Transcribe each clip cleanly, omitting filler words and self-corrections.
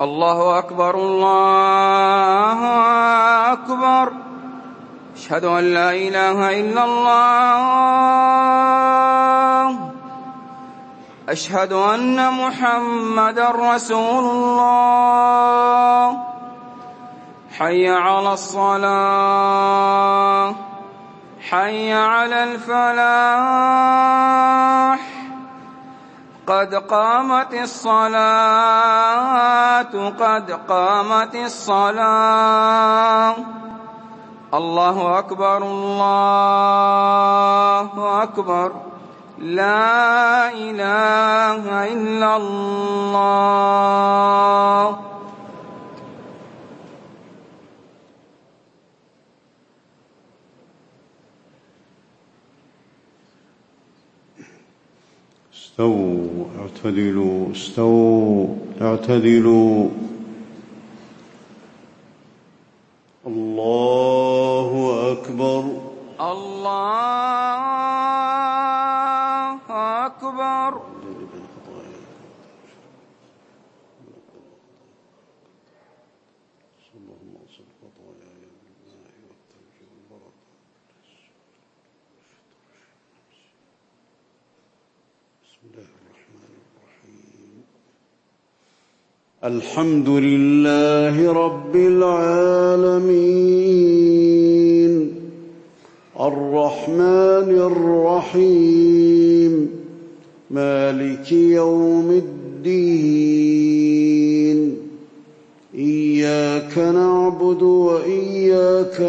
الله أكبر الله أكبر. أشهد أن لا إله إلا الله. أشهد أن محمدا رسول الله. حي على الصلاة، حي على الفلاح، قد قامت الصلاة، قد قامت الصلاة. الله أكبر الله أكبر. لا إله إلا الله. استووا اعتدلوا، استووا اعتدلوا. الله أكبر الله أكبر. الحمد لله رب العالمين، الرحمن الرحيم، مالك يوم الدين. إياك نعبد وإياك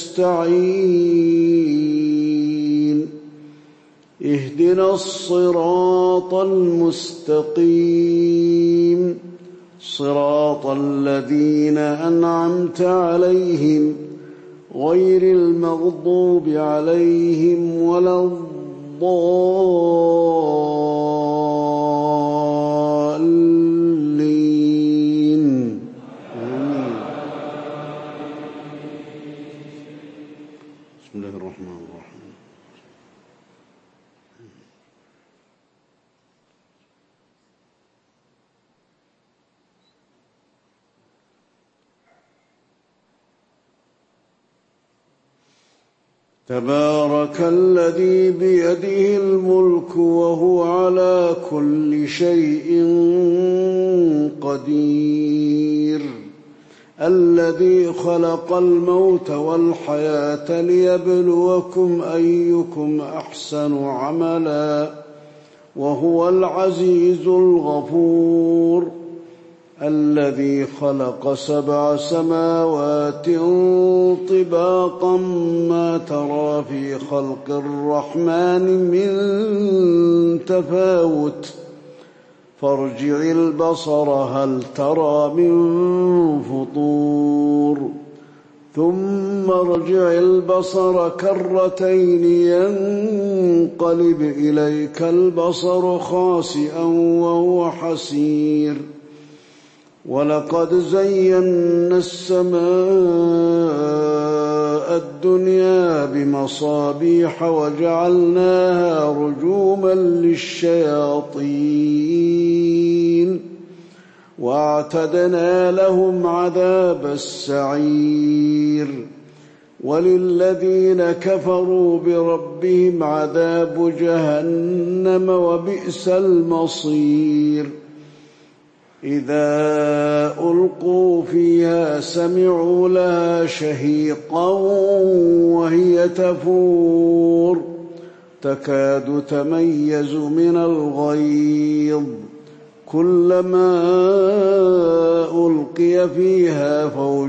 نستعين. اهدنا الصراط المستقيم، صراط الذين أنعمت عليهم غير المغضوب عليهم ولا الضالين. بسم الله الرحمن الرحيم. تبارك الذي بيده الملك وهو على كل شيء قدير، الذي خلق الموت والحياة ليبلوكم أيكم أحسن عملا، وهو العزيز الغفور. الذي خلق 7 سماوات طباقا ما ترى في خلق الرحمن من تفاوت، فارجع البصر هل ترى من فطور، ثم ارجع البصر كرتين ينقلب إليك البصر خاسئا وهو حسير. ولقد زينا السماء الدنيا بمصابيح وجعلناها رجوما للشياطين، واعتدنا لهم عذاب السعير. وللذين كفروا بربهم عذاب جهنم وبئس المصير. إذا ألقوا فيها سمعوا لها شهيقا وهي تفور، تكاد تميز من الغيظ. كلما ألقي فيها فوج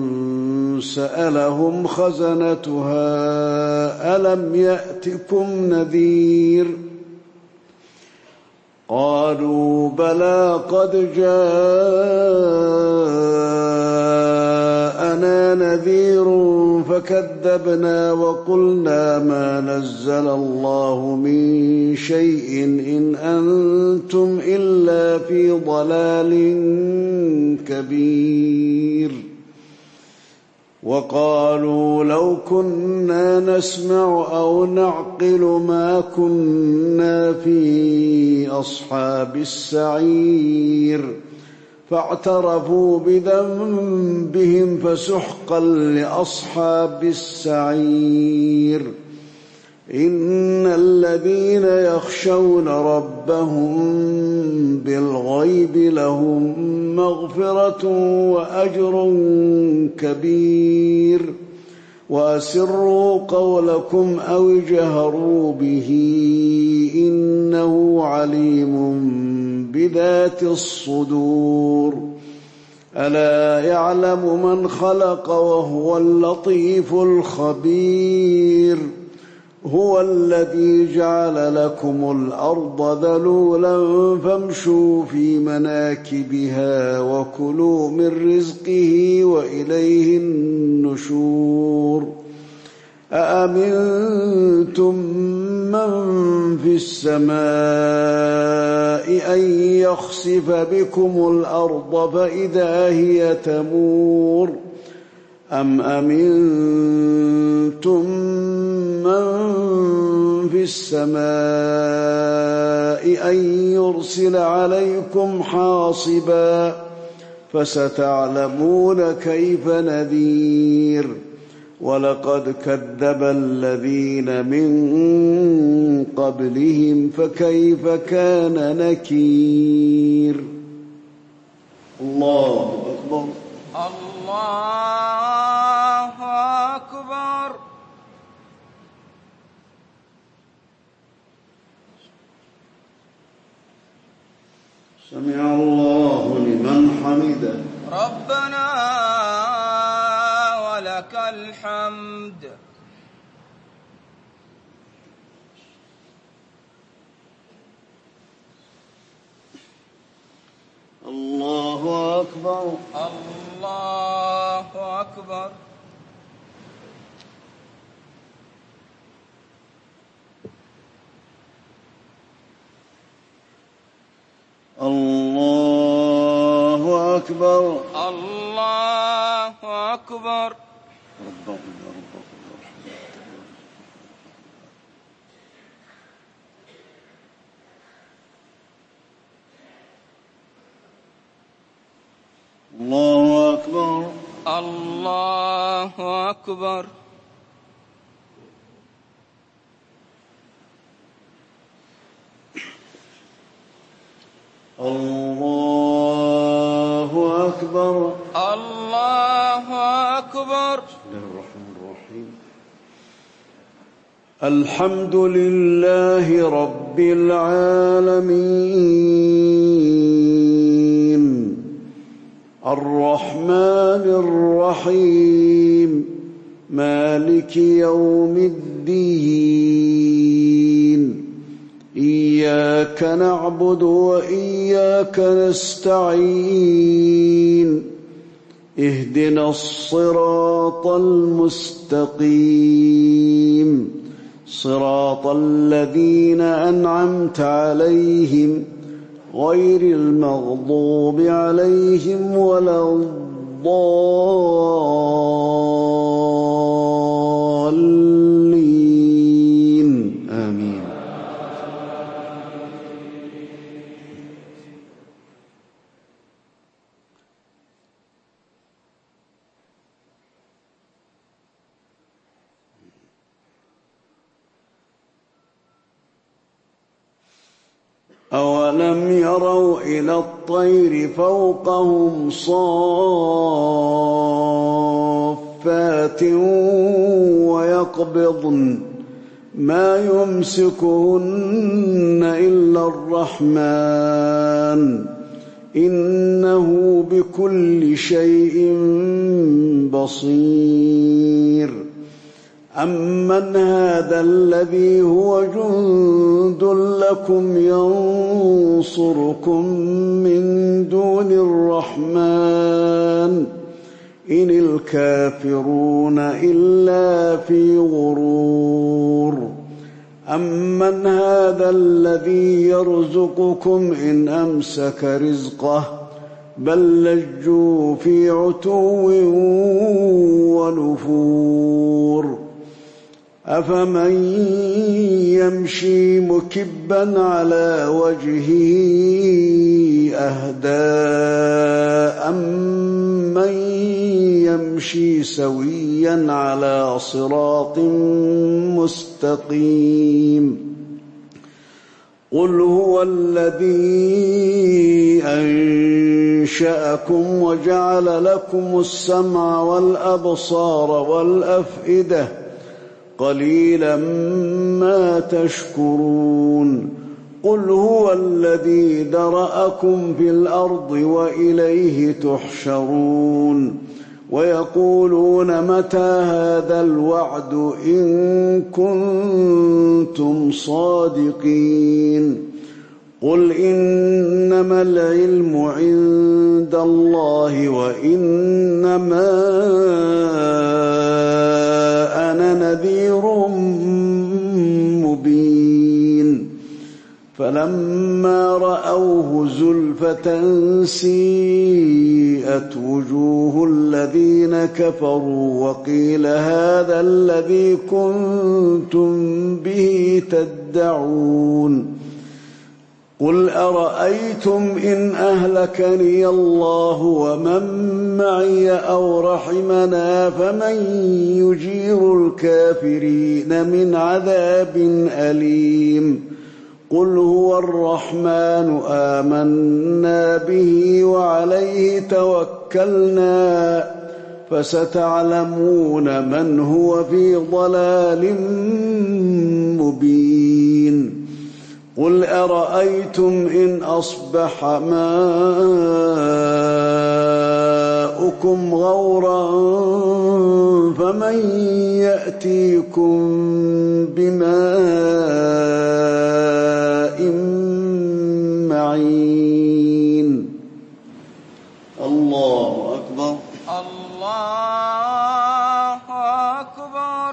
سألهم خزنتها ألم يأتكم نذير؟ قالوا بلى قد جاءنا نذير فكذبنا وقلنا ما نزل الله من شيء إن أنتم إلا في ضلال كبير. وقالوا لو كنا نسمع أو نعقل ما كنا في أصحاب السعير. فاعترفوا بذنبهم فسحقا لأصحاب السعير. إن الذين يخشون ربهم بالغيب لهم مغفرة وأجر كبير. وأسروا قولكم أو اجهروا به إنه عليم بذات الصدور. ألا يعلم من خلق وهو اللطيف الخبير. هو الذي جعل لكم الأرض ذلولا فامشوا في مناكبها وكلوا من رزقه وإليه النشور. أأمنتم من في السماء أن يخسف بكم الأرض فإذا هي تمور أم أمنتم من في السماء أن يرسل عليكم حاصبا فستعلمون كيف نذير. ولقد كذب الذين من قبلهم فكيف كان نكير. الله أكبر. الله أكبر. سمع الله لمن حمده. ربنا ولك الحمد. الله أكبر. الله أكبر. الله أكبر. الله أكبر. الله أكبر. الله أكبر. الله أكبر. الله أكبر. بسم الله الرحمن الرحيم. الحمد لله رب العالمين الرحمن الرحيم مالك يوم الدين. إياك نعبد وإياك نستعين. اهدنا الصراط المستقيم صراط الذين أنعمت عليهم غير المغضوب عليهم ولا الضالين. آمين. أولم يروا إلى الطير فوقهم صافات ويقبضن ما يمسكهن إلا الرحمن إنه بكل شيء بصير. أمن هذا الذي هو جند لكم ينصركم من دون الرحمن إن الكافرون إلا في غرور. أمن هذا الذي يرزقكم إن أمسك رزقه بل لجوا في عتو ونفور. أفمن يمشي مكبا على وجهه أهدى به سويا على صراط مستقيم. قل هو الذي أنشأكم وجعل لكم السمع والأبصار والأفئدة قليلا ما تشكرون. قل هو الذي ذرأكم في الأرض وإليه تحشرون. ويقولون متى هذا الوعد إن كنتم صادقين. قل إنما العلم عند الله وإنما أنا نذير مبين. فلما رأوه زلفة سيئت وجوه الذين كفروا وقيل هذا الذي كنتم به تدعون. قل أرأيتم إن أهلكني الله ومن معي أو رحمنا فمن يجير الكافرين من عذاب أليم. قل هو الرحمن آمنا به وعليه توكلنا فستعلمون من هو في ضلال مبين. قل أرأيتم إن أصبح ماؤكم غورا فمن يأتيكم بماء معين. الله أكبر. الله أكبر.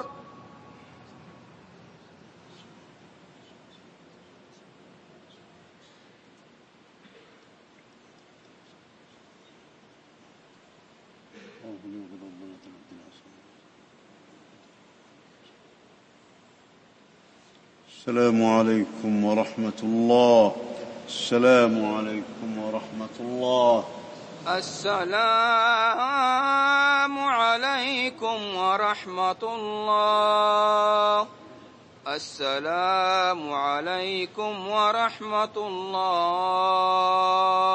السلام عليكم ورحمة الله. السلام عليكم ورحمة الله. السلام عليكم ورحمة الله. السلام عليكم ورحمة الله.